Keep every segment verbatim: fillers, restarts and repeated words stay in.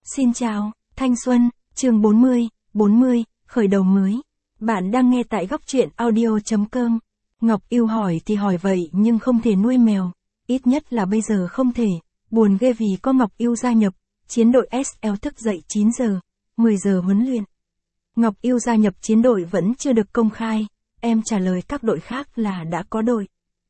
Xin chào, thanh xuân, chương bốn mươi, bốn mươi, khởi đầu mới. Bạn đang nghe tại góc truyện audio chấm com. Ngọc Yêu hỏi thì hỏi vậy nhưng không thể nuôi mèo. Ít nhất là bây giờ không thể. Buồn ghê vì có Ngọc Yêu gia nhập. Chiến đội ét lờ thức dậy chín giờ, mười giờ huấn luyện. Ngọc Yêu gia nhập chiến đội vẫn chưa được công khai. Em trả lời các đội khác là đã có đội.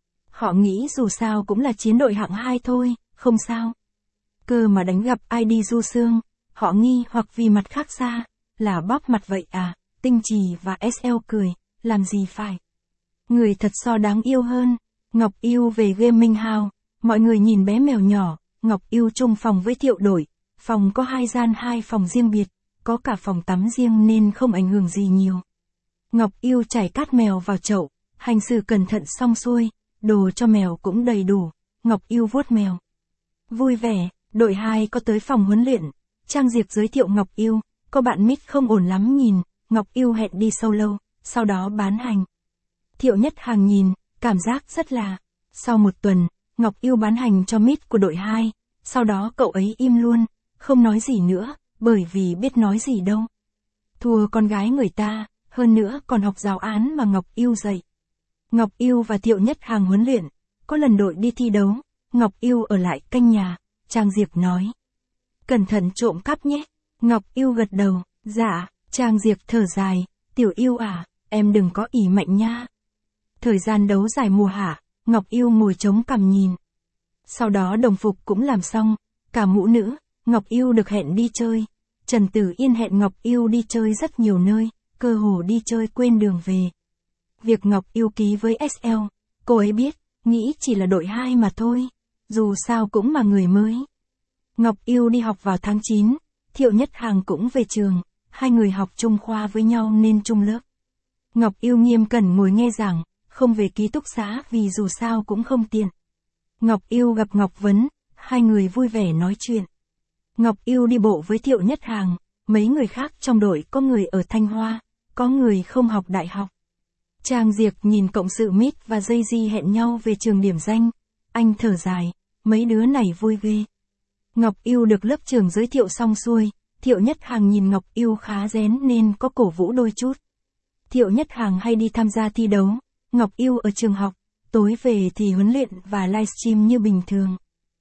Họ nghĩ dù sao cũng là chiến đội hạng hai thôi, không sao. Cơ mà đánh gặp ai đi du sương, họ nghi hoặc vì mặt khác xa, là bóp mặt vậy à, Tinh Trì và ét lờ cười, làm gì phải. Người thật so đáng yêu hơn, Ngọc Yêu về gaming house, mọi người nhìn bé mèo nhỏ, Ngọc Yêu chung phòng với Thiệu Đổi, phòng có hai gian hai phòng riêng biệt, có cả phòng tắm riêng nên không ảnh hưởng gì nhiều. Ngọc Yêu chảy cát mèo vào chậu, hành xử cẩn thận xong xuôi, đồ cho mèo cũng đầy đủ, Ngọc Yêu vuốt mèo. Vui vẻ, đội hai có tới phòng huấn luyện, Trang Diệp giới thiệu Ngọc Yêu, có bạn mít không ổn lắm nhìn, Ngọc Yêu hẹn đi solo, sau đó bán hành. Thiệu Nhất Hàng nhìn, cảm giác rất là, sau một tuần, Ngọc Yêu bán hành cho mít của đội hai, sau đó cậu ấy im luôn, không nói gì nữa, bởi vì biết nói gì đâu. Thua con gái người ta, hơn nữa còn học giáo án mà Ngọc Yêu dạy. Ngọc Yêu và Thiệu Nhất Hàng huấn luyện, có lần đội đi thi đấu, Ngọc Yêu ở lại canh nhà, Trang Diệp nói. Cẩn thận trộm cắp nhé, Ngọc Yêu gật đầu, dạ, Trang Diệp thở dài, Tiểu Yêu à, em đừng có ỷ mạnh nha. Thời gian đấu giải mùa hạ, Ngọc Yêu ngồi chống cằm nhìn. Sau đó đồng phục cũng làm xong, cả mũ nữ, Ngọc Yêu được hẹn đi chơi. Trần Tử Yên hẹn Ngọc Yêu đi chơi rất nhiều nơi, cơ hồ đi chơi quên đường về. Việc Ngọc Yêu ký với ét lờ, cô ấy biết, nghĩ chỉ là đội hai mà thôi, dù sao cũng mà người mới. Ngọc Yêu đi học vào tháng chín, Thiệu Nhất Hàng cũng về trường, hai người học chung khoa với nhau nên chung lớp. Ngọc Yêu nghiêm cẩn ngồi nghe giảng, không về ký túc xá vì dù sao cũng không tiện. Ngọc Yêu gặp Ngọc Vấn, hai người vui vẻ nói chuyện. Ngọc Yêu đi bộ với Thiệu Nhất Hàng, mấy người khác trong đội có người ở Thanh Hoa, có người không học đại học. Trang Diệp nhìn cộng sự Mít và Dây Di hẹn nhau về trường điểm danh, anh thở dài, mấy đứa này vui ghê. Ngọc Yêu được lớp trưởng giới thiệu xong xuôi, Thiệu Nhất Hàng nhìn Ngọc Yêu khá rén nên có cổ vũ đôi chút. Thiệu Nhất Hàng hay đi tham gia thi đấu, Ngọc Yêu ở trường học, tối về thì huấn luyện và livestream như bình thường.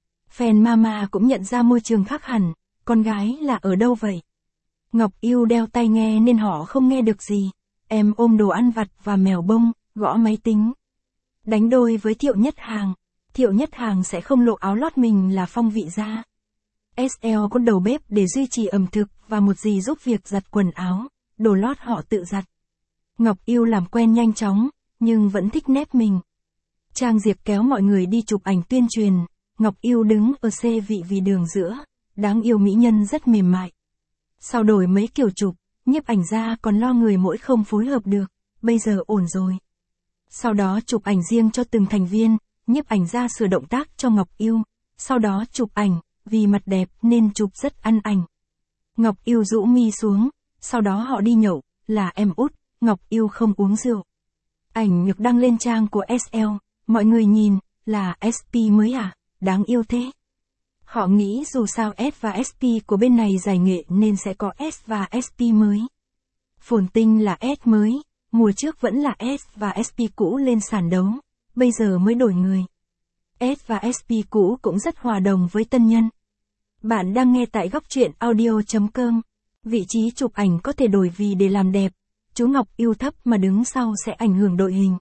Fan mama cũng nhận ra môi trường khác hẳn, con gái là ở đâu vậy? Ngọc Yêu đeo tai nghe nên họ không nghe được gì, em ôm đồ ăn vặt và mèo bông, gõ máy tính. Đánh đôi với Thiệu Nhất Hàng, Thiệu Nhất Hàng sẽ không lộ áo lót mình là phong vị ra. ét lờ có đầu bếp để duy trì ẩm thực và một dì giúp việc giặt quần áo, đồ lót họ tự giặt. Ngọc Yêu làm quen nhanh chóng, nhưng vẫn thích nép mình. Trang Diệp kéo mọi người đi chụp ảnh tuyên truyền, Ngọc Yêu đứng ở xe vị vì đường giữa, đáng yêu mỹ nhân rất mềm mại. Sau đổi mấy kiểu chụp, nhiếp ảnh gia còn lo người mỗi không phối hợp được, bây giờ ổn rồi. Sau đó chụp ảnh riêng cho từng thành viên, nhiếp ảnh gia sửa động tác cho Ngọc Yêu, sau đó chụp ảnh, vì mặt đẹp nên chụp rất ăn ảnh. Ngọc Yêu rũ mi xuống, sau đó họ đi nhậu, là em út, Ngọc Yêu không uống rượu. Ảnh được đăng lên trang của ét lờ, mọi người nhìn, là ét pê mới à, đáng yêu thế. Họ nghĩ dù sao S và ét pê của bên này giải nghệ nên sẽ có S và ét pê mới. Phồn Tinh là S mới, mùa trước vẫn là S và ét pê cũ lên sàn đấu, bây giờ mới đổi người. S và ét pê cũ cũng rất hòa đồng với tân nhân. Bạn đang nghe tại góc truyện audio chấm com. Vị trí chụp ảnh có thể đổi vì để làm đẹp. Chú Ngọc Yêu thấp mà đứng sau sẽ ảnh hưởng đội hình.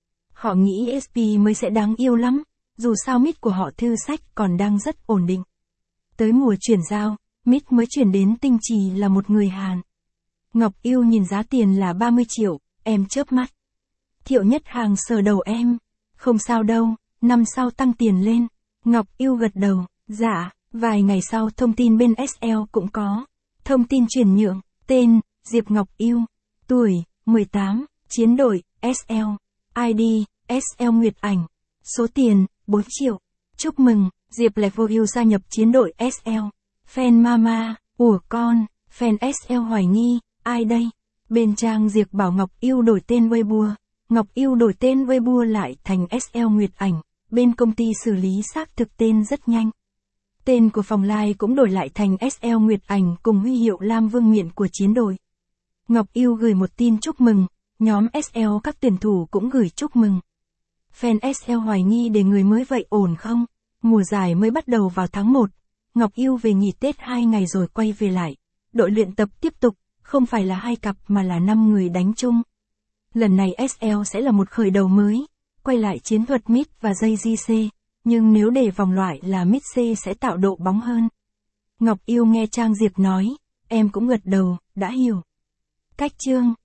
Họ nghĩ ét pê mới sẽ đáng yêu lắm, dù sao mít của họ thư sách còn đang rất ổn định. Tới mùa chuyển giao, mít mới chuyển đến Tinh Trì là một người Hàn. Ngọc Yêu nhìn giá tiền là ba mươi triệu, em chớp mắt. Thiệu Nhất Hàng sờ đầu em, không sao đâu, năm sau tăng tiền lên. Ngọc Yêu gật đầu, dạ, vài ngày sau thông tin bên ét lờ cũng có. Thông tin chuyển nhượng, tên, Diệp Ngọc Yêu, tuổi, mười tám, chiến đội, ét lờ, i đê, ét lờ Nguyệt Ảnh, số tiền, bốn triệu. Chúc mừng, Diệp Level yêu gia nhập chiến đội ét lờ. Fan mama, ủa con, fan ét lờ hoài nghi, ai đây? Bên trang Diệp bảo Ngọc Yêu đổi tên Weibo, Ngọc Yêu đổi tên Weibo lại thành ét lờ Nguyệt Ảnh, bên công ty xử lý xác thực tên rất nhanh. Tên của phòng live cũng đổi lại thành ét lờ Nguyệt Ảnh cùng huy hiệu Lam Vương Miện của chiến đội. Ngọc Yêu gửi một tin chúc mừng, nhóm ét lờ các tuyển thủ cũng gửi chúc mừng. Fan ét lờ hoài nghi để người mới vậy ổn không? Mùa giải mới bắt đầu vào tháng một, Ngọc Yêu về nghỉ Tết hai ngày rồi quay về lại. Đội luyện tập tiếp tục, không phải là hai cặp mà là năm người đánh chung. Lần này ét lờ sẽ là một khởi đầu mới, quay lại chiến thuật mid và dây giê xê, nhưng nếu để vòng loại là mid C sẽ tạo độ bóng hơn. Ngọc Yêu nghe Trang Diệp nói, em cũng gật đầu, đã hiểu. Cách chương